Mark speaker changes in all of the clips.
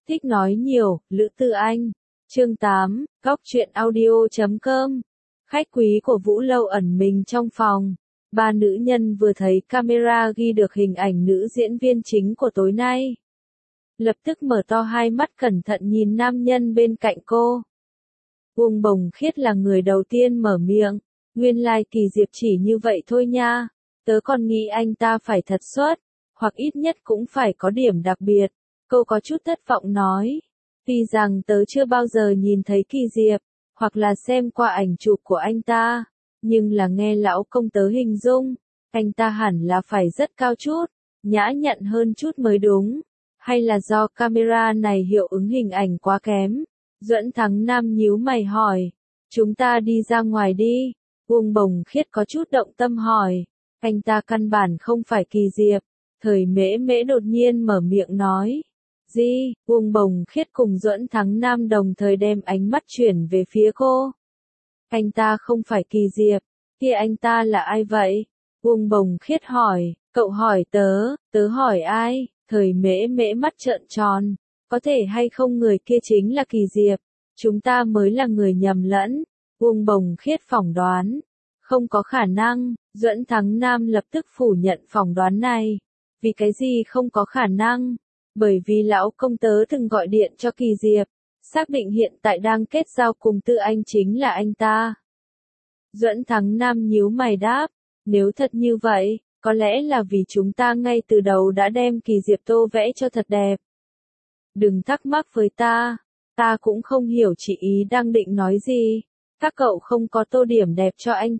Speaker 1: Thích nói nhiều, Lữ Tư Anh. Chương 8, Góc truyện audio.com. Khách quý của Vũ Lâu ẩn mình trong phòng. Ba nữ nhân vừa thấy camera ghi được hình ảnh nữ diễn viên chính của tối nay. Lập tức mở to hai mắt cẩn thận nhìn nam nhân bên cạnh cô. Uông Bồng Khiết là người đầu tiên mở miệng. Nguyên lai Kỳ Diệp chỉ như vậy thôi nha. Tớ còn nghĩ anh ta phải thật xuất, hoặc ít nhất cũng phải có điểm đặc biệt. Cô có chút thất vọng nói. Tuy rằng tớ chưa bao giờ nhìn thấy Kỳ Diệp, hoặc là xem qua ảnh chụp của anh ta, nhưng là nghe lão công tớ hình dung, anh ta hẳn là phải rất cao chút, nhã nhặn hơn chút mới đúng. Hay là do camera này hiệu ứng hình ảnh quá kém? Duẫn Thắng Nam nhíu mày hỏi. Chúng ta đi ra ngoài đi. Uông Bồng Khiết có chút động tâm hỏi. Anh ta căn bản không phải Kỳ Diệp. Thời Mễ Mễ đột nhiên mở miệng nói. Gì? Uông Bồng Khiết cùng Duẫn Thắng Nam đồng thời đem ánh mắt chuyển về phía cô. Anh ta không phải Kỳ Diệp. Kia anh ta là ai vậy? Uông Bồng Khiết hỏi. Cậu hỏi tớ hỏi ai? Thời Mễ Mễ mắt trợn tròn. Có thể hay không người kia chính là Kỳ Diệp? Chúng ta mới là người nhầm lẫn. Uông Bồng Khiết phỏng đoán. Không có khả năng. Duẫn Thắng Nam lập tức phủ nhận phỏng đoán này. Vì cái gì không có khả năng? Bởi vì lão công tớ từng gọi điện cho Kỳ Diệp, xác định hiện tại đang kết giao cùng Tư Anh chính là anh ta. Duẫn Thắng Nam nhíu mày đáp, nếu thật như vậy, có lẽ là vì chúng ta ngay từ đầu đã đem Kỳ Diệp tô vẽ cho thật đẹp. Đừng thắc mắc với ta cũng không hiểu chị ý đang định nói gì. Các cậu không có tô điểm đẹp cho anh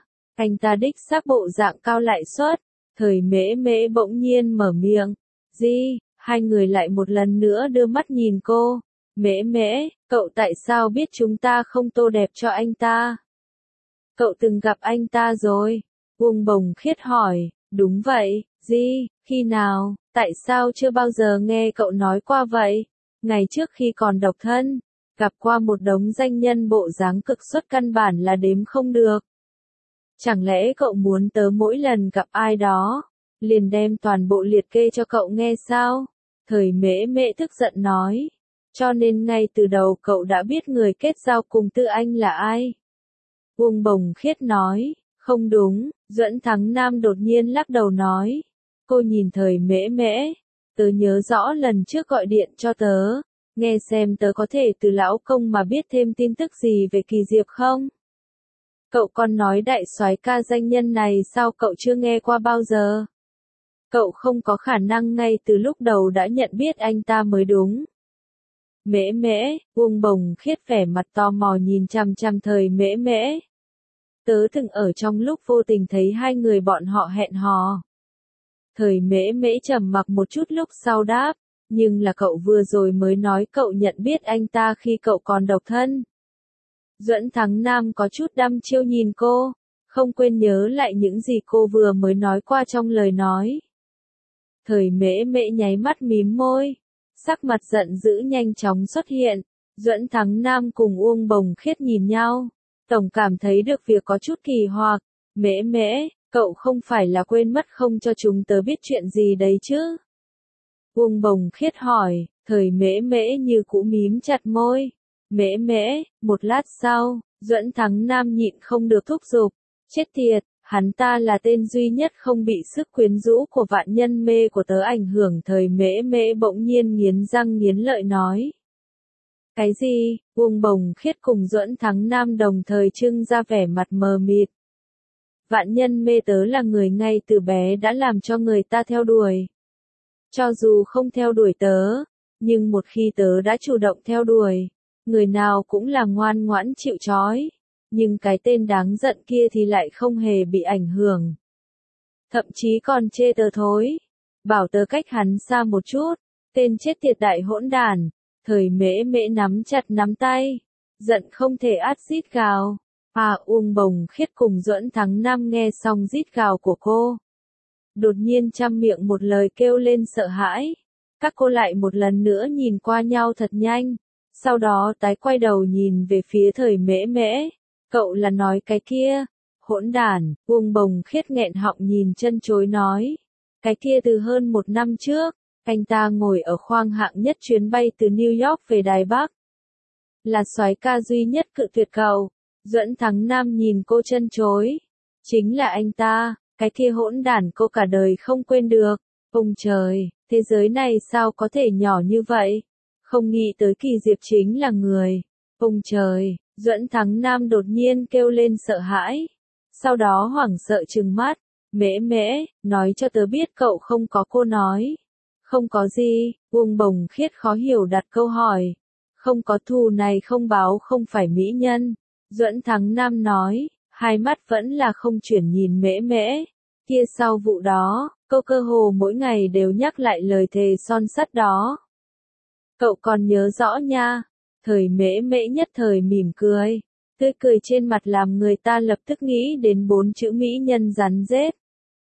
Speaker 1: ta đích xác bộ dạng cao lại suất. Thời Mễ Mễ bỗng nhiên mở miệng, gì? Hai người lại một lần nữa đưa mắt nhìn cô. Mễ Mễ, cậu tại sao biết chúng ta không tô đẹp cho anh ta? Cậu từng gặp anh ta rồi? Uông Bồng Khiết hỏi. Đúng vậy. Gì? Khi nào? Tại sao chưa bao giờ nghe cậu nói qua vậy? Ngày trước khi còn độc thân, gặp qua một đống danh nhân bộ dáng cực xuất căn bản là đếm không được. Chẳng lẽ cậu muốn tớ mỗi lần gặp ai đó, liền đem toàn bộ liệt kê cho cậu nghe sao? Thời Mễ Mễ tức giận nói. Cho nên ngay từ đầu cậu đã biết người kết giao cùng Tư Anh là ai? Uông Bồng Khiết nói. Không đúng. Duẫn Thắng Nam đột nhiên lắc đầu nói. Cô nhìn Thời Mễ Mễ. Tớ nhớ rõ lần trước gọi điện cho tớ. Nghe xem tớ có thể từ lão công mà biết thêm tin tức gì về Kỳ Diệp không? Cậu còn nói đại soái ca danh nhân này sao cậu chưa nghe qua bao giờ? Cậu không có khả năng ngay từ lúc đầu đã nhận biết anh ta mới đúng. Mễ Mễ, Uông Bồng Khiết vẻ mặt tò mò nhìn chằm chằm Thời Mễ Mễ. Tớ từng ở trong lúc vô tình thấy hai người bọn họ hẹn hò. Thời Mễ Mễ trầm mặc một chút lúc sau đáp, nhưng là cậu vừa rồi mới nói cậu nhận biết anh ta khi cậu còn độc thân. Duẫn Thắng Nam có chút đăm chiêu nhìn cô, không quên nhớ lại những gì cô vừa mới nói qua trong lời nói. Thời Mễ Mễ nháy mắt mím môi, sắc mặt giận dữ nhanh chóng xuất hiện. Duẫn Thắng Nam cùng Uông Bồng Khiết nhìn nhau, tổng cảm thấy được việc có chút kỳ hoặc. Mễ Mễ, cậu không phải là quên mất không cho chúng tớ biết chuyện gì đấy chứ? Uông Bồng Khiết hỏi. Thời Mễ Mễ như cũ mím chặt môi. Mễ Mễ, một lát sau, Duẫn Thắng Nam nhịn không được thúc giục. Chết tiệt, hắn ta là tên duy nhất không bị sức quyến rũ của vạn nhân mê của tớ ảnh hưởng. Thời Mễ Mễ bỗng nhiên nghiến răng nghiến lợi nói. Cái gì? Uông Bồng Khiết cùng Duẫn Thắng Nam đồng thời trưng ra vẻ mặt mờ mịt. Vạn nhân mê tớ là người ngay từ bé đã làm cho người ta theo đuổi. Cho dù không theo đuổi tớ, nhưng một khi tớ đã chủ động theo đuổi, người nào cũng là ngoan ngoãn chịu trói. Nhưng cái tên đáng giận kia thì lại không hề bị ảnh hưởng. Thậm chí còn chê tớ thối. Bảo tớ cách hắn xa một chút. Tên chết tiệt đại hỗn đản. Thời Mễ Mễ nắm chặt nắm tay. Giận không thể át rít gào. Uông Bồng Khiết cùng Duẫn Thắng Nam nghe xong rít gào của cô. Đột nhiên trăm miệng một lời kêu lên sợ hãi. Các cô lại một lần nữa nhìn qua nhau thật nhanh. Sau đó tái quay đầu nhìn về phía Thời Mễ Mễ. Cậu là nói cái kia? Hỗn đản. Uông Bồng Khiết nghẹn họng nhìn chân chối nói. Cái kia từ hơn 1 năm trước. Anh ta ngồi ở khoang hạng nhất chuyến bay từ New York về Đài Bắc. Là soái ca duy nhất cự tuyệt cậu. Duẫn Thắng Nam nhìn cô trân trối. Chính là anh ta, cái kia hỗn đản cô cả đời không quên được. Ông trời, thế giới này sao có thể nhỏ như vậy? Không nghĩ tới Kỳ Diệp chính là người. Ông trời, Duẫn Thắng Nam đột nhiên kêu lên sợ hãi. Sau đó hoảng sợ trừng mắt. Mễ mễ, nói cho tớ biết cậu không có, cô nói. Không có gì, Uông Bồng Khiết khó hiểu đặt câu hỏi. Không có, thù này không báo không phải mỹ nhân. Duẫn Thắng Nam nói, hai mắt vẫn là không chuyển nhìn mễ mễ. Kia sau vụ đó, cô cơ hồ mỗi ngày đều nhắc lại lời thề son sắt đó. Cậu còn nhớ rõ nha. Thời mễ mễ nhất thời mỉm cười. Tươi cười trên mặt làm người ta lập tức nghĩ đến 4 chữ mỹ nhân rắn rết.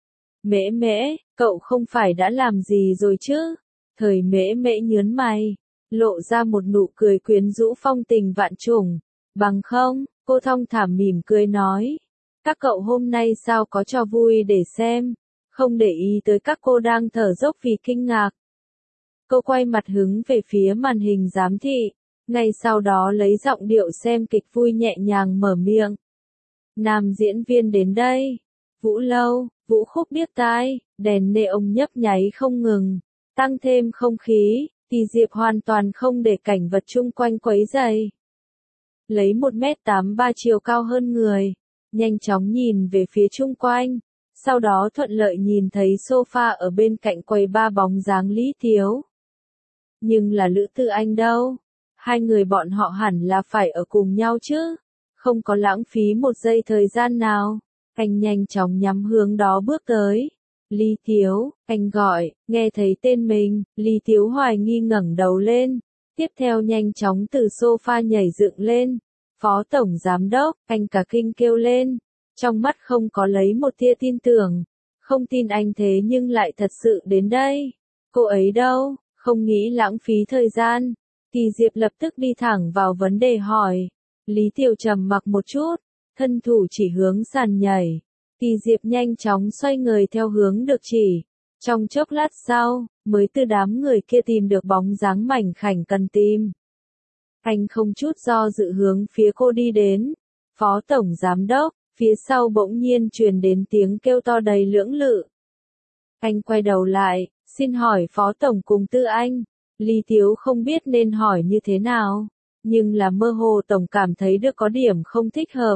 Speaker 1: Mễ mễ, cậu không phải đã làm gì rồi chứ? Thời mễ mễ nhớn mày, lộ ra một nụ cười quyến rũ phong tình vạn trùng. Bằng không, cô thong thả mỉm cười nói. Các cậu hôm nay sao có trò vui để xem, không để ý tới các cô đang thở dốc vì kinh ngạc. Cô quay mặt hướng về phía màn hình giám thị, ngay sau đó lấy giọng điệu xem kịch vui nhẹ nhàng mở miệng. Nam diễn viên đến đây. Vũ Lâu, vũ khúc điếc tai, đèn neon nhấp nháy không ngừng, tăng thêm không khí, Kỳ Diệp hoàn toàn không để cảnh vật chung quanh quấy rầy. Lấy 1m83 chiều cao hơn người, nhanh chóng nhìn về phía chung quanh, sau đó thuận lợi nhìn thấy sofa ở bên cạnh quầy ba bóng dáng Lý Tiếu. Nhưng là Lữ Tư Anh đâu? Hai người bọn họ hẳn là phải ở cùng nhau chứ, không có lãng phí một giây thời gian nào. Anh nhanh chóng nhắm hướng đó bước tới. Lý Tiếu, anh gọi, nghe thấy tên mình, Lý Tiếu hoài nghi ngẩng đầu lên. Tiếp theo nhanh chóng từ sofa nhảy dựng lên. Phó Tổng Giám Đốc, anh cả kinh kêu lên. Trong mắt không có lấy một tia tin tưởng. Không tin anh thế nhưng lại thật sự đến đây. Cô ấy đâu, không nghĩ lãng phí thời gian. Kỳ Diệp lập tức đi thẳng vào vấn đề hỏi. Lý Tiếu trầm mặc một chút. Thân thủ chỉ hướng sàn nhảy. Kỳ Diệp nhanh chóng xoay người theo hướng được chỉ. Trong chốc lát sau, mới từ đám người kia tìm được bóng dáng mảnh khảnh cần tìm. Anh không chút do dự hướng phía cô đi đến. Phó Tổng Giám Đốc, phía sau bỗng nhiên truyền đến tiếng kêu to đầy lưỡng lự. Anh quay đầu lại, xin hỏi Phó Tổng cùng Tư Anh. Lý Tiếu không biết nên hỏi như thế nào, nhưng là mơ hồ Tổng cảm thấy được có điểm không thích hợp.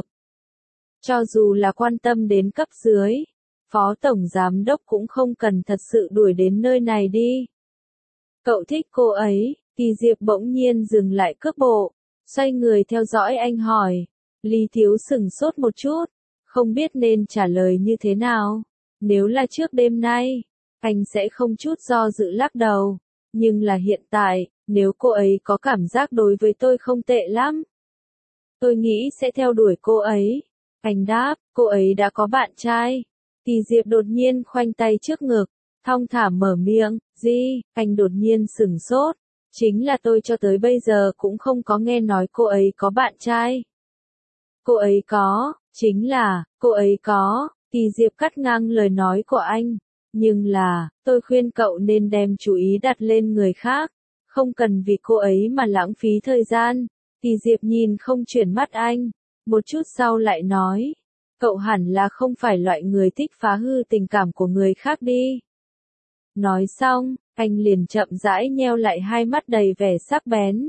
Speaker 1: Cho dù là quan tâm đến cấp dưới, Phó Tổng Giám Đốc cũng không cần thật sự đuổi đến nơi này đi. Cậu thích cô ấy, Kỳ Diệp bỗng nhiên dừng lại cước bộ, xoay người theo dõi anh hỏi. Lý Thiếu sửng sốt một chút, không biết nên trả lời như thế nào. Nếu là trước đêm nay, anh sẽ không chút do dự lắc đầu. Nhưng là hiện tại, nếu cô ấy có cảm giác đối với tôi không tệ lắm, tôi nghĩ sẽ theo đuổi cô ấy. Anh đáp, cô ấy đã có bạn trai. Kỳ Diệp đột nhiên khoanh tay trước ngực, thong thả mở miệng, gì, anh đột nhiên sửng sốt. Chính là tôi cho tới bây giờ cũng không có nghe nói cô ấy có bạn trai. Cô ấy có, chính là, cô ấy có, Kỳ Diệp cắt ngang lời nói của anh. Nhưng là, tôi khuyên cậu nên đem chú ý đặt lên người khác, không cần vì cô ấy mà lãng phí thời gian. Kỳ Diệp nhìn không chuyển mắt anh, một chút sau lại nói, cậu hẳn là không phải loại người thích phá hư tình cảm của người khác đi. Nói xong, anh liền chậm rãi nheo lại hai mắt đầy vẻ sắc bén,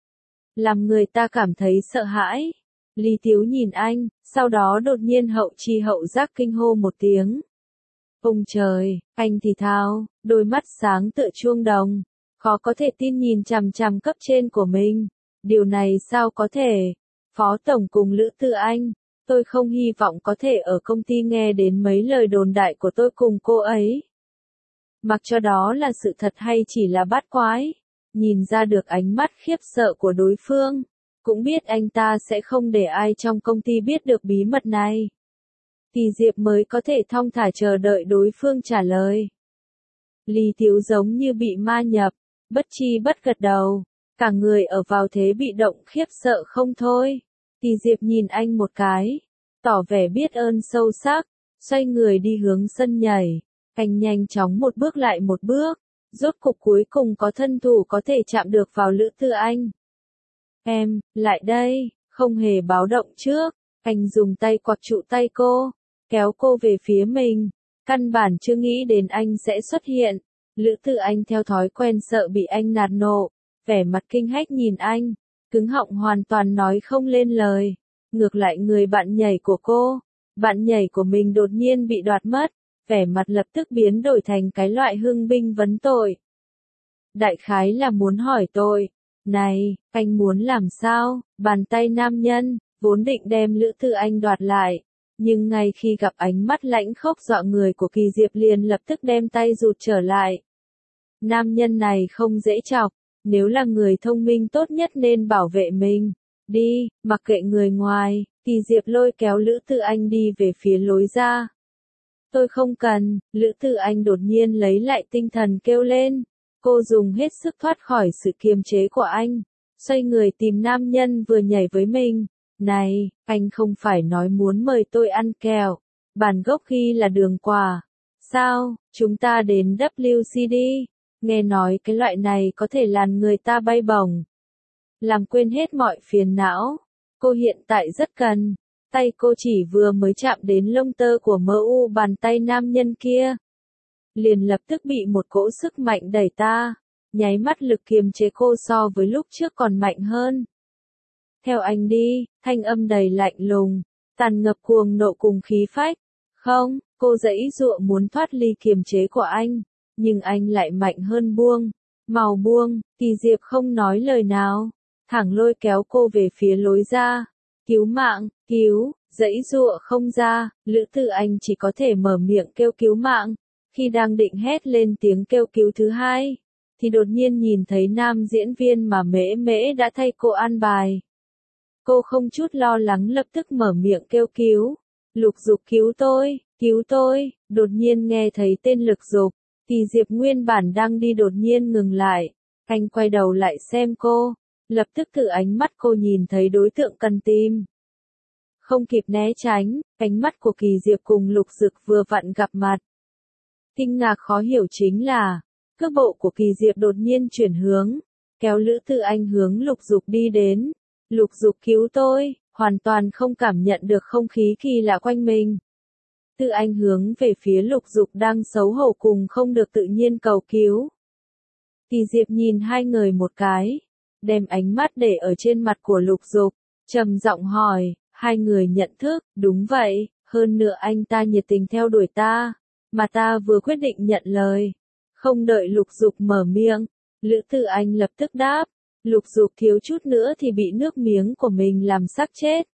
Speaker 1: làm người ta cảm thấy sợ hãi. Lý Tiếu nhìn anh, sau đó đột nhiên hậu chi hậu giác kinh hô một tiếng. Ông trời, anh thì thào, đôi mắt sáng tựa chuông đồng, khó có thể tin nhìn chằm chằm cấp trên của mình. Điều này sao có thể? Phó Tổng cùng Lữ Tư Anh, tôi không hy vọng có thể ở công ty nghe đến mấy lời đồn đại của tôi cùng cô ấy. Mặc cho đó là sự thật hay chỉ là bắt quái, nhìn ra được ánh mắt khiếp sợ của đối phương, cũng biết anh ta sẽ không để ai trong công ty biết được bí mật này. Kỳ Diệp mới có thể thong thả chờ đợi đối phương trả lời. Lý Tiếu giống như bị ma nhập, bất chi bất gật đầu, cả người ở vào thế bị động khiếp sợ không thôi. Kỳ Diệp nhìn anh một cái, tỏ vẻ biết ơn sâu sắc, xoay người đi hướng sân nhảy. Anh nhanh chóng một bước lại một bước, Rốt cục cuối cùng có thân thủ có thể chạm được vào Lữ Tư Anh. Em, lại đây, không hề báo động trước, anh dùng tay quặc trụ tay cô, kéo cô về phía mình, căn bản chưa nghĩ đến anh sẽ xuất hiện. Lữ Tư Anh theo thói quen sợ bị anh nạt nộ, vẻ mặt kinh hách nhìn anh, cứng họng hoàn toàn nói không lên lời. Ngược lại người bạn nhảy của cô, bạn nhảy của mình đột nhiên bị đoạt mất, vẻ mặt lập tức biến đổi thành cái loại hưng binh vấn tội. Đại khái là muốn hỏi tôi, này, anh muốn làm sao? Bàn tay nam nhân, vốn định đem Lữ Tư Anh đoạt lại, nhưng ngay khi gặp ánh mắt lãnh khốc dọa người của Kỳ Diệp liền lập tức đem tay rụt trở lại. Nam nhân này không dễ chọc, nếu là người thông minh tốt nhất nên bảo vệ mình. Đi, mặc kệ người ngoài, Kỳ Diệp lôi kéo Lữ Tư Anh đi về phía lối ra. Tôi không cần, Lữ Tư Anh đột nhiên lấy lại tinh thần kêu lên. Cô dùng hết sức thoát khỏi sự kiềm chế của anh, xoay người tìm nam nhân vừa nhảy với mình. Này, anh không phải nói muốn mời tôi ăn kẹo, bản gốc ghi là đường quả. Sao, chúng ta đến WCD, nghe nói cái loại này có thể làm người ta bay bổng, làm quên hết mọi phiền não. Cô hiện tại rất cần. Tay cô chỉ vừa mới chạm đến lông tơ của MU bàn tay nam nhân kia, liền lập tức bị một cỗ sức mạnh đẩy ta, nháy mắt lực kiềm chế cô so với lúc trước còn mạnh hơn. Theo anh đi, thanh âm đầy lạnh lùng, tràn ngập cuồng nộ cùng khí phách. Không, cô giãy giụa muốn thoát ly kiềm chế của anh, nhưng anh lại mạnh hơn buông. Mau buông, Kỳ Diệp không nói lời nào, thẳng lôi kéo cô về phía lối ra. Cứu mạng, cứu, giãy giụa không ra, Lữ Tư Anh chỉ có thể mở miệng kêu cứu mạng. Khi đang định hét lên tiếng kêu cứu thứ hai, thì đột nhiên nhìn thấy nam diễn viên mà Mễ Mễ đã thay cô an bài. Cô không chút lo lắng lập tức mở miệng kêu cứu. Lục Dục cứu tôi, đột nhiên nghe thấy tên Lực Dục. Kỳ Diệp nguyên bản đang đi đột nhiên ngừng lại. Anh quay đầu lại xem cô, lập tức từ ánh mắt cô nhìn thấy đối tượng cần tìm. Không kịp né tránh, ánh mắt của Kỳ Diệp cùng Lục Dực vừa vặn gặp mặt. Kinh ngạc khó hiểu chính là, cước bộ của Kỳ Diệp đột nhiên chuyển hướng, kéo Lữ Tư Anh hướng Lục Dục đi đến. Lục Dục cứu tôi, hoàn toàn không cảm nhận được không khí kỳ lạ quanh mình. Tư Anh hướng về phía Lục Dục đang xấu hổ cùng không được tự nhiên cầu cứu. Kỳ Diệp nhìn hai người một cái, đem ánh mắt để ở trên mặt của Lục Dục, trầm giọng hỏi, hai người nhận thức, đúng vậy, hơn nữa anh ta nhiệt tình theo đuổi ta, mà ta vừa quyết định nhận lời. Không đợi Lục Dục mở miệng, Lữ Tư Anh lập tức đáp, Lục Dục thiếu chút nữa thì bị nước miếng của mình làm sắc chết.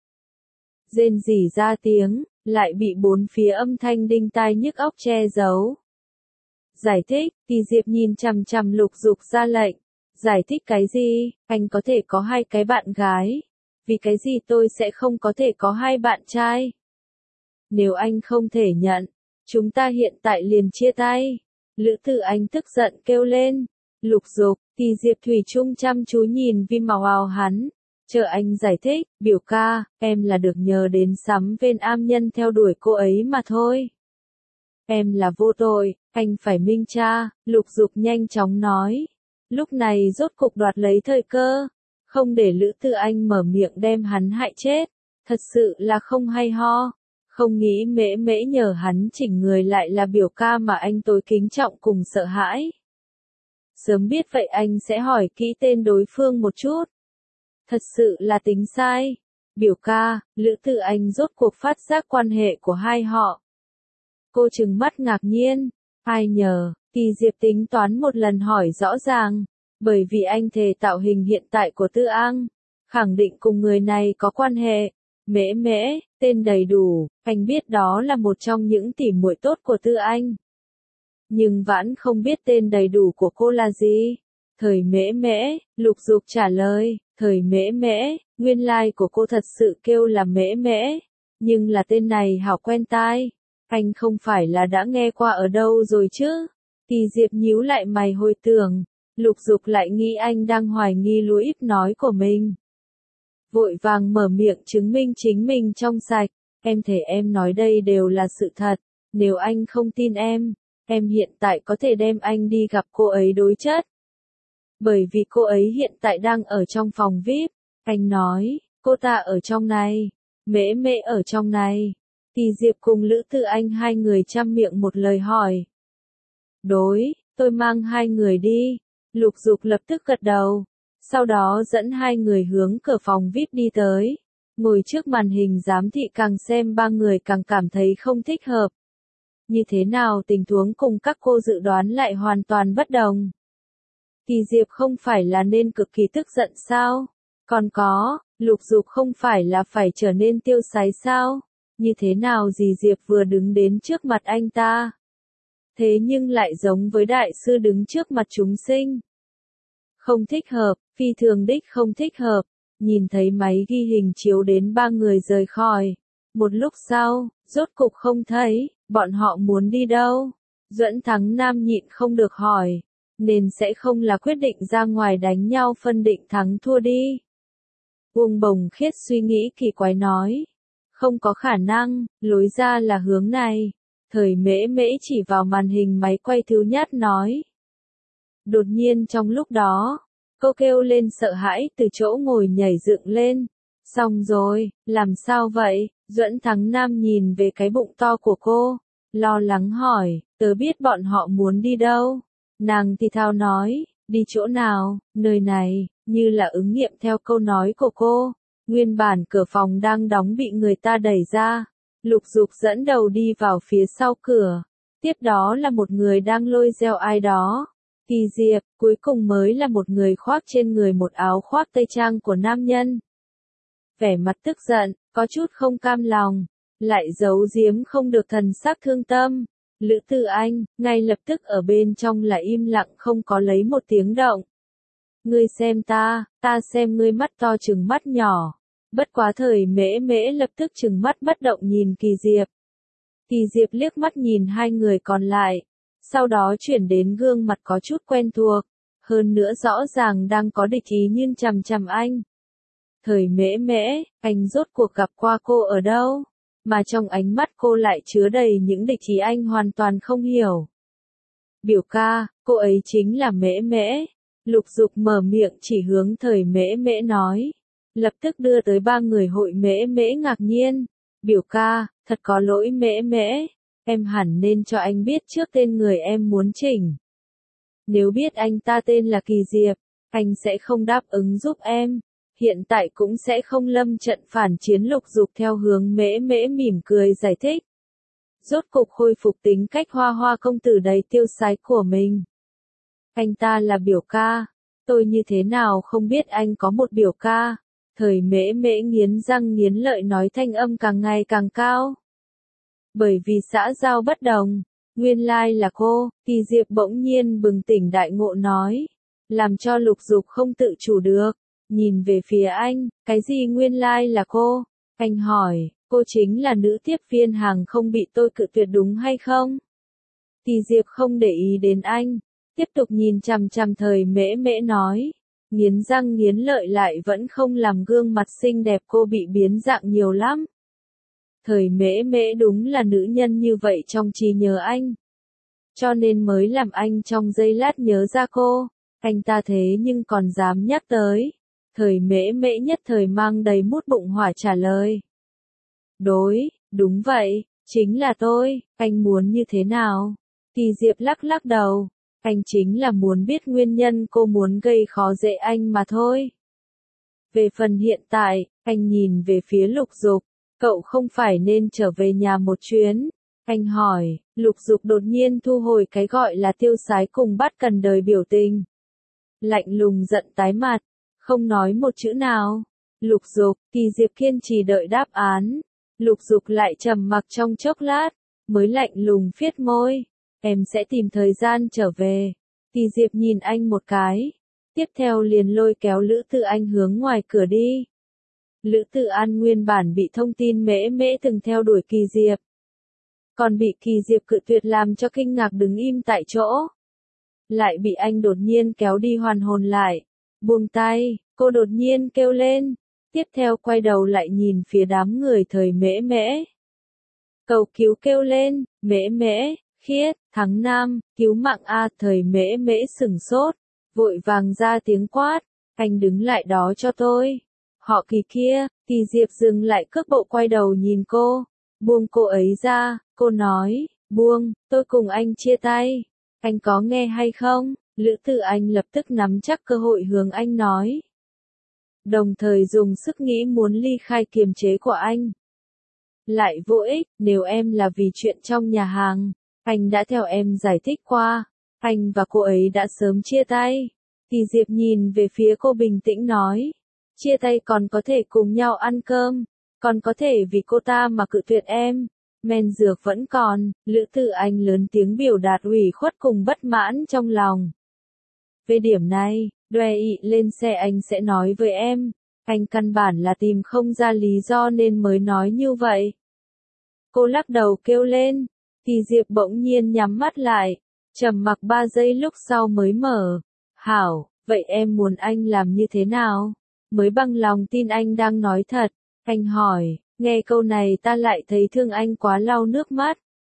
Speaker 1: Rên rỉ ra tiếng, lại bị bốn phía âm thanh đinh tai nhức óc che giấu. Giải thích, Kỳ Diệp nhìn chằm chằm Lục Dục ra lệnh. Giải thích cái gì, anh có thể có hai cái bạn gái. Vì cái gì tôi sẽ không có thể có hai bạn trai? Nếu anh không thể nhận, chúng ta hiện tại liền chia tay. Lữ Tư Anh tức giận kêu lên. Lục Dục, Kỳ Diệp thủy chung chăm chú nhìn vi màu áo hắn. Chờ anh giải thích, biểu ca, em là được nhờ đến sắm bên am nhân theo đuổi cô ấy mà thôi. Em là vô tội, anh phải minh tra, Lục Dục nhanh chóng nói. Lúc này rốt cục đoạt lấy thời cơ, không để Lữ Tư Anh mở miệng đem hắn hại chết, thật sự là không hay ho. Không nghĩ Mễ Mễ nhờ hắn chỉnh người lại là biểu ca mà anh tối kính trọng cùng sợ hãi. Sớm biết vậy anh sẽ hỏi kỹ tên đối phương một chút. Thật sự là tính sai. Biểu ca, Lữ Tư Anh rốt cuộc phát giác quan hệ của hai họ. Cô trừng mắt ngạc nhiên. Ai nhờ, Kỳ Diệp tính toán một lần hỏi rõ ràng. Bởi vì anh thề tạo hình hiện tại của Tư An, khẳng định cùng người này có quan hệ. Mễ Mễ, tên đầy đủ, anh biết đó là một trong những tỉ muội tốt của Tư Anh. Nhưng vẫn không biết tên đầy đủ của cô là gì. Thời Mễ Mễ, Lục Dục trả lời, thời Mễ Mễ, nguyên lai của cô thật sự kêu là Mễ Mễ, nhưng là tên này hảo quen tai. Anh không phải là đã nghe qua ở đâu rồi chứ? Kỳ Diệp nhíu lại mày hồi tưởng, Lục Dục lại nghĩ anh đang hoài nghi lúa íp nói của mình. Vội vàng mở miệng chứng minh chính mình trong sạch, em thề em nói đây đều là sự thật, nếu anh không tin em em hiện tại có thể đem anh đi gặp cô ấy đối chất. Bởi vì cô ấy hiện tại đang ở trong phòng VIP. Anh nói, cô ta ở trong này, Mễ Mễ ở trong này. Kỳ Diệp cùng Lữ Tư Anh hai người chăm miệng một lời hỏi. Đối, tôi mang hai người đi. Lục Dục lập tức gật đầu. Sau đó dẫn hai người hướng cửa phòng VIP đi tới. Ngồi trước màn hình giám thị càng xem ba người càng cảm thấy không thích hợp. Như thế nào tình huống cùng các cô dự đoán lại hoàn toàn bất đồng. Kỳ Diệp không phải là nên cực kỳ tức giận sao? Còn có, Lục Dục không phải là phải trở nên tiêu sái sao? Như thế nào dì Diệp vừa đứng đến trước mặt anh ta? Thế nhưng lại giống với đại sư đứng trước mặt chúng sinh. Không thích hợp, phi thường đích không thích hợp. Nhìn thấy máy ghi hình chiếu đến ba người rời khỏi. Một lúc sau, rốt cục không thấy, bọn họ muốn đi đâu? Duẫn Thắng Nam nhịn không được hỏi. Nên sẽ không là quyết định ra ngoài đánh nhau phân định thắng thua đi. Uông Bồng Khiết suy nghĩ kỳ quái nói. Không có khả năng, lối ra là hướng này. Thời Mễ Mễ chỉ vào màn hình máy quay thứ nhất nói. Đột nhiên trong lúc đó, cô kêu lên sợ hãi từ chỗ ngồi nhảy dựng lên. Xong rồi, làm sao vậy? Duẫn Thắng Nam nhìn về cái bụng to của cô, lo lắng hỏi, tớ biết bọn họ muốn đi đâu. Nàng thì thào nói, đi chỗ nào, nơi này, như là ứng nghiệm theo câu nói của cô. Nguyên bản cửa phòng đang đóng bị người ta đẩy ra. Lục Dục dẫn đầu đi vào phía sau cửa. Tiếp đó là một người đang lôi reo ai đó. Kỳ Diệp, cuối cùng mới là một người khoác trên người một áo khoác tây trang của nam nhân. Vẻ mặt tức giận, có chút không cam lòng, lại giấu giếm không được thần sắc thương tâm. Lữ Tư Anh, ngay lập tức ở bên trong là im lặng không có lấy một tiếng động. Ngươi xem ta xem ngươi mắt to chừng mắt nhỏ. Bất quá thời Mễ Mễ lập tức chừng mắt bất động nhìn Kỳ Diệp. Kỳ Diệp liếc mắt nhìn hai người còn lại. Sau đó chuyển đến gương mặt có chút quen thuộc. Hơn nữa rõ ràng đang có địch ý nhưng chằm chằm anh. Thời Mễ Mễ, anh rốt cuộc gặp qua cô ở đâu? Mà trong ánh mắt cô lại chứa đầy những địch ý anh hoàn toàn không hiểu. Biểu ca, cô ấy chính là Mễ Mễ. Lục Dục mở miệng chỉ hướng thời Mễ Mễ nói. Lập tức đưa tới ba người hội Mễ Mễ ngạc nhiên. Biểu ca, thật có lỗi Mễ Mễ. Em hẳn nên cho anh biết trước tên người em muốn chỉnh. Nếu biết anh ta tên là Kỳ Diệp, anh sẽ không đáp ứng giúp em. Hiện tại cũng sẽ không lâm trận phản chiến. Lục Dục theo hướng Mễ Mễ mỉm cười giải thích. Rốt cục khôi phục tính cách hoa hoa công tử đầy tiêu sái của mình. Anh ta là biểu ca. Tôi như thế nào không biết anh có một biểu ca. Thời Mễ Mễ nghiến răng nghiến lợi nói thanh âm càng ngày càng cao. Bởi vì xã giao bất đồng, nguyên lai là cô. Kỳ Diệp bỗng nhiên bừng tỉnh đại ngộ nói. Làm cho Lục Dục không tự chủ được. Nhìn về phía anh, cái gì nguyên lai là cô? Anh hỏi, cô chính là nữ tiếp viên hàng không bị tôi cự tuyệt đúng hay không? Kỳ Diệp không để ý đến anh, tiếp tục nhìn chằm chằm thời Mễ Mễ nói. Nghiến răng nghiến lợi lại vẫn không làm gương mặt xinh đẹp cô bị biến dạng nhiều lắm. Thời Mễ Mễ đúng là nữ nhân như vậy trong trí nhớ anh. Cho nên mới làm anh trong giây lát nhớ ra cô. Anh ta thế nhưng còn dám nhắc tới. Thời Mễ Mễ nhất thời mang đầy mút bụng hỏa trả lời. Đúng vậy, chính là tôi, anh muốn như thế nào? Kỳ Diệp lắc lắc đầu, anh chính là muốn biết nguyên nhân cô muốn gây khó dễ anh mà thôi. Về phần hiện tại, anh nhìn về phía Lục Dục, cậu không phải nên trở về nhà một chuyến? Anh hỏi, Lục Dục đột nhiên thu hồi cái gọi là tiêu sái cùng bắt cần đời biểu tình. Lạnh lùng giận tái mặt. Không nói một chữ nào. Lục Dục, Kỳ Diệp kiên trì đợi đáp án. Lục Dục lại trầm mặc trong chốc lát, mới lạnh lùng phiết môi. Em sẽ tìm thời gian trở về. Kỳ Diệp nhìn anh một cái. Tiếp theo liền lôi kéo Lữ Tư Anh hướng ngoài cửa đi. Lữ Tư An nguyên bản bị thông tin Mễ Mễ từng theo đuổi Kỳ Diệp. Còn bị Kỳ Diệp cự tuyệt làm cho kinh ngạc đứng im tại chỗ. Lại bị anh đột nhiên kéo đi hoàn hồn lại. Buông tay, cô đột nhiên kêu lên. Tiếp theo quay đầu lại nhìn phía đám người thời Mễ Mễ. Cầu cứu kêu lên, Mễ Mễ, Khiết, tháng Nam, cứu mạng a. Thời Mễ Mễ sửng sốt, vội vàng ra tiếng quát, anh đứng lại đó cho tôi. Họ Kỳ kia. Kỳ Diệp dừng lại cước bộ quay đầu nhìn cô, buông cô ấy ra, cô nói, buông, tôi cùng anh chia tay. Anh có nghe hay không? Lữ Tử Anh lập tức nắm chắc cơ hội hướng anh nói. Đồng thời dùng sức nghĩ muốn ly khai kiềm chế của anh. Lại vô ích, nếu em là vì chuyện trong nhà hàng, anh đã theo em giải thích qua, anh và cô ấy đã sớm chia tay. Kỳ Diệp nhìn về phía cô bình tĩnh nói, chia tay còn có thể cùng nhau ăn cơm, còn có thể vì cô ta mà cự tuyệt em. Men dược vẫn còn. Lữ Tử Anh lớn tiếng biểu đạt ủy khuất cùng bất mãn trong lòng. Về điểm này, Đoe Ị lên xe anh sẽ nói với em. Anh căn bản là tìm không ra lý do nên mới nói như vậy. Cô lắc đầu kêu lên. Kỳ Diệp bỗng nhiên nhắm mắt lại, trầm mặc 3 giây lúc sau mới mở. Hảo, vậy em muốn anh làm như thế nào? Mới bằng lòng tin anh đang nói thật. Anh hỏi, nghe câu này ta lại thấy thương anh quá, lau nước mắt.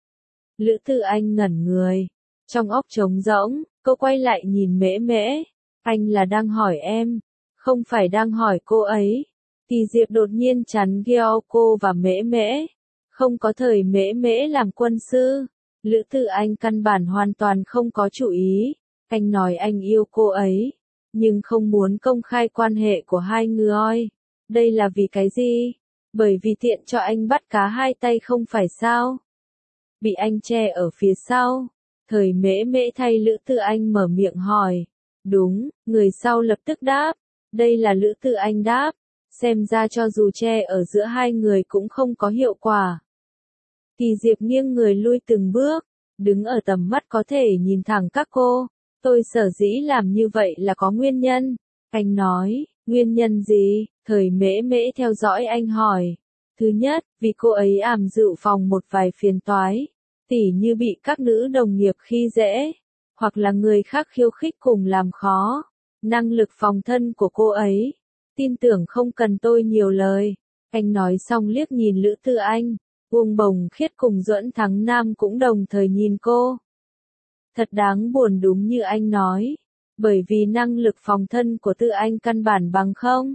Speaker 1: Lữ Tử Anh ngẩn người, trong óc trống rỗng, cô quay lại nhìn Mễ Mễ. Anh là đang hỏi em, không phải đang hỏi cô ấy. Kỳ Diệp đột nhiên chắn Gyoko và Mễ Mễ. Không có thời Mễ Mễ làm quân sư, Lữ Tử Anh căn bản hoàn toàn không có chủ ý. Anh nói anh yêu cô ấy, nhưng không muốn công khai quan hệ của hai người. Đây là vì cái gì? Bởi vì tiện cho anh bắt cá hai tay không phải sao? Bị anh che ở phía sau. Thời Mễ Mễ thay Lữ Tử Anh mở miệng hỏi. Đúng, người sau lập tức đáp. Đây là Lữ Tử Anh đáp. Xem ra cho dù che ở giữa hai người cũng không có hiệu quả. Kỳ Diệp nghiêng người lui từng bước, đứng ở tầm mắt có thể nhìn thẳng các cô. Tôi sở dĩ làm như vậy là có nguyên nhân. Anh nói, nguyên nhân gì? Thời Mễ Mễ theo dõi anh hỏi. Thứ nhất, vì cô ấy ảm dự phòng một vài phiền toái, tỉ như bị các nữ đồng nghiệp khi dễ, hoặc là người khác khiêu khích cùng làm khó. Năng lực phòng thân của cô ấy, tin tưởng không cần tôi nhiều lời. Anh nói xong liếc nhìn Lữ Tử Anh, Uông Bồng Khiết cùng Duẫn Thắng Nam cũng đồng thời nhìn cô. Thật đáng buồn, đúng như anh nói, bởi vì năng lực phòng thân của Tử Anh căn bản bằng không.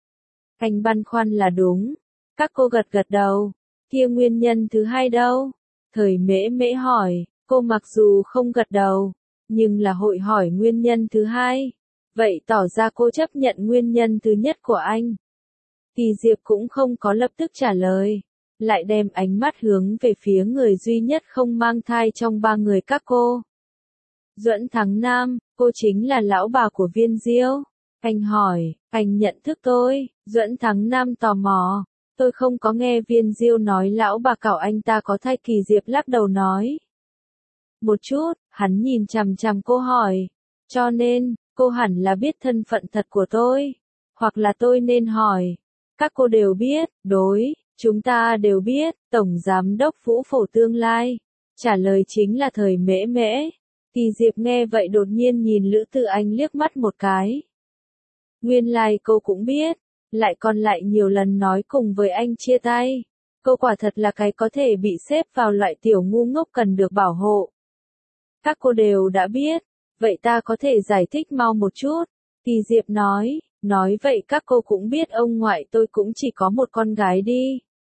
Speaker 1: Anh băn khoăn là đúng. Các cô gật gật đầu. Kia nguyên nhân thứ hai đâu? Thời Mễ Mễ hỏi. Cô mặc dù không gật đầu, nhưng là hội hỏi nguyên nhân thứ hai. Vậy tỏ ra cô chấp nhận nguyên nhân thứ nhất của anh. Kỳ Diệp cũng không có lập tức trả lời, lại đem ánh mắt hướng về phía người duy nhất không mang thai trong 3 người các cô. Duẫn Thắng Nam, cô chính là lão bà của Viên Diêu. Anh hỏi, anh nhận thức tôi? Duẫn Thắng Nam tò mò. Tôi không có nghe Viên Diêu nói lão bà cảo anh ta có thai. Kỳ Diệp lắc đầu nói. Một chút, hắn nhìn chằm chằm cô hỏi. Cho nên, cô hẳn là biết thân phận thật của tôi. Hoặc là tôi nên hỏi. Các cô đều biết, đối, chúng ta đều biết, Tổng Giám đốc Vũ Phổ tương lai. Trả lời chính là thời Mễ Mễ. Kỳ Diệp nghe vậy đột nhiên nhìn Lữ Tử Anh liếc mắt một cái. Nguyên lai cô cũng biết, lại còn lại nhiều lần nói cùng với anh chia tay. Cô quả thật là cái có thể bị xếp vào loại tiểu ngu ngốc cần được bảo hộ. Các cô đều đã biết, vậy ta có thể giải thích mau một chút. Kỳ Diệp nói vậy các cô cũng biết ông ngoại tôi cũng chỉ có một con gái đi.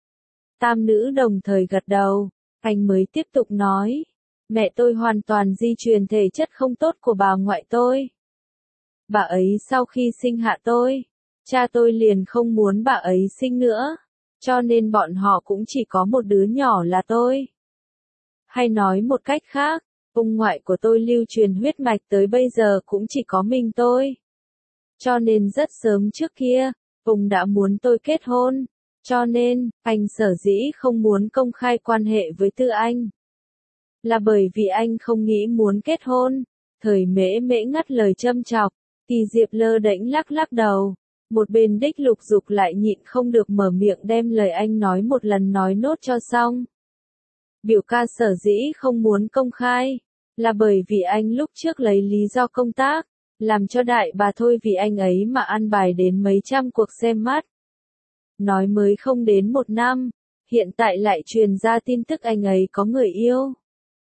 Speaker 1: Tam nữ đồng thời gật đầu, anh mới tiếp tục nói. Mẹ tôi hoàn toàn di truyền thể chất không tốt của bà ngoại tôi. Bà ấy sau khi sinh hạ tôi, cha tôi liền không muốn bà ấy sinh nữa, cho nên bọn họ cũng chỉ có một đứa nhỏ là tôi. Hay nói một cách khác, ông ngoại của tôi lưu truyền huyết mạch tới bây giờ cũng chỉ có mình tôi. Cho nên rất sớm trước kia, ông đã muốn tôi kết hôn, cho nên, anh sở dĩ không muốn công khai quan hệ với Tư Anh. Là bởi vì anh không nghĩ muốn kết hôn. Thời Mễ Mễ ngắt lời châm chọc. Kỳ Diệp lơ đễnh lắc đầu. Một bên Đích Lục Dục lại nhịn không được mở miệng đem lời anh nói một lần nói nốt cho xong. Biểu ca sở dĩ không muốn công khai, là bởi vì anh lúc trước lấy lý do công tác, làm cho đại bà thôi vì anh ấy mà ăn bài đến mấy trăm cuộc xem mắt. Nói mới không đến 1 năm, hiện tại lại truyền ra tin tức anh ấy có người yêu.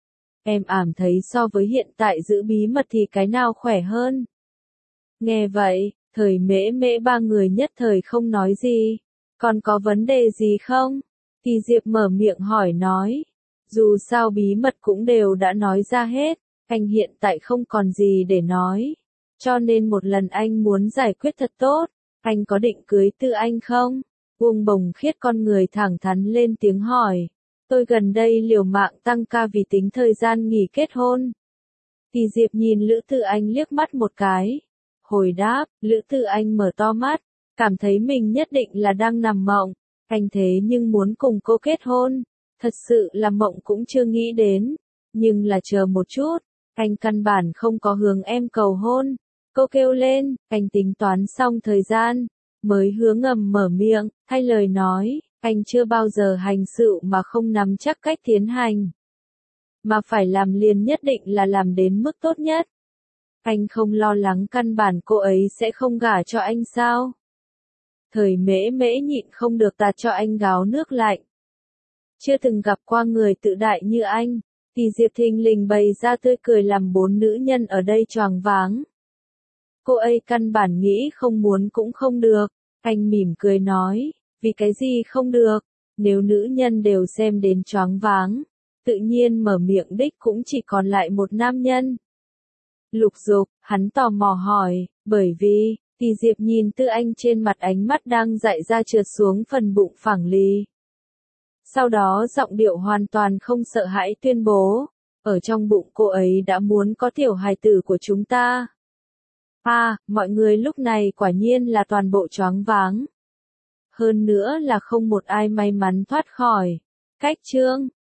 Speaker 1: Em ảm thấy so với hiện tại giữ bí mật thì cái nào khỏe hơn. Nghe vậy, Thời Mễ Mễ ba người nhất thời không nói gì. Còn có vấn đề gì không? Thì Diệp mở miệng hỏi nói. Dù sao bí mật cũng đều đã nói ra hết, anh hiện tại không còn gì để nói. Cho nên một lần anh muốn giải quyết thật tốt, anh có định cưới Tư Anh không? Uông Bồng Khiết con người thẳng thắn lên tiếng hỏi. Tôi gần đây liều mạng tăng ca vì tính thời gian nghỉ kết hôn. Thì Diệp nhìn Lữ Tư Anh liếc mắt một cái. Hồi đáp, Lữ Tư Anh mở to mắt, cảm thấy mình nhất định là đang nằm mộng. Anh thế nhưng muốn cùng cô kết hôn, thật sự là mộng cũng chưa nghĩ đến. Nhưng là chờ một chút, anh căn bản không có hướng em cầu hôn. Cô kêu lên, anh tính toán xong thời gian, mới hứa ngầm mở miệng, thay lời nói, anh chưa bao giờ hành sự mà không nắm chắc cách tiến hành. Mà phải làm liền nhất định là làm đến mức tốt nhất. Anh không lo lắng căn bản cô ấy sẽ không gả cho anh sao? Thời Mễ Mễ nhịn không được tạt cho anh gáo nước lạnh. Chưa từng gặp qua người tự đại như anh, thì Diệp thình lình bày ra tươi cười làm bốn nữ nhân ở đây choáng váng. Cô ấy căn bản nghĩ không muốn cũng không được, anh mỉm cười nói, vì cái gì không được, nếu nữ nhân đều xem đến choáng váng, tự nhiên mở miệng đích cũng chỉ còn lại một nam nhân. Lục Dục, hắn tò mò hỏi, bởi vì, thì Diệp nhìn Tư Anh trên mặt ánh mắt đang dại ra trượt xuống phần bụng phẳng lì. Sau đó giọng điệu hoàn toàn không sợ hãi tuyên bố, ở trong bụng cô ấy đã muốn có tiểu hài tử của chúng ta. Mọi người lúc này quả nhiên là toàn bộ choáng váng. Hơn nữa là không một ai may mắn thoát khỏi. Cách chương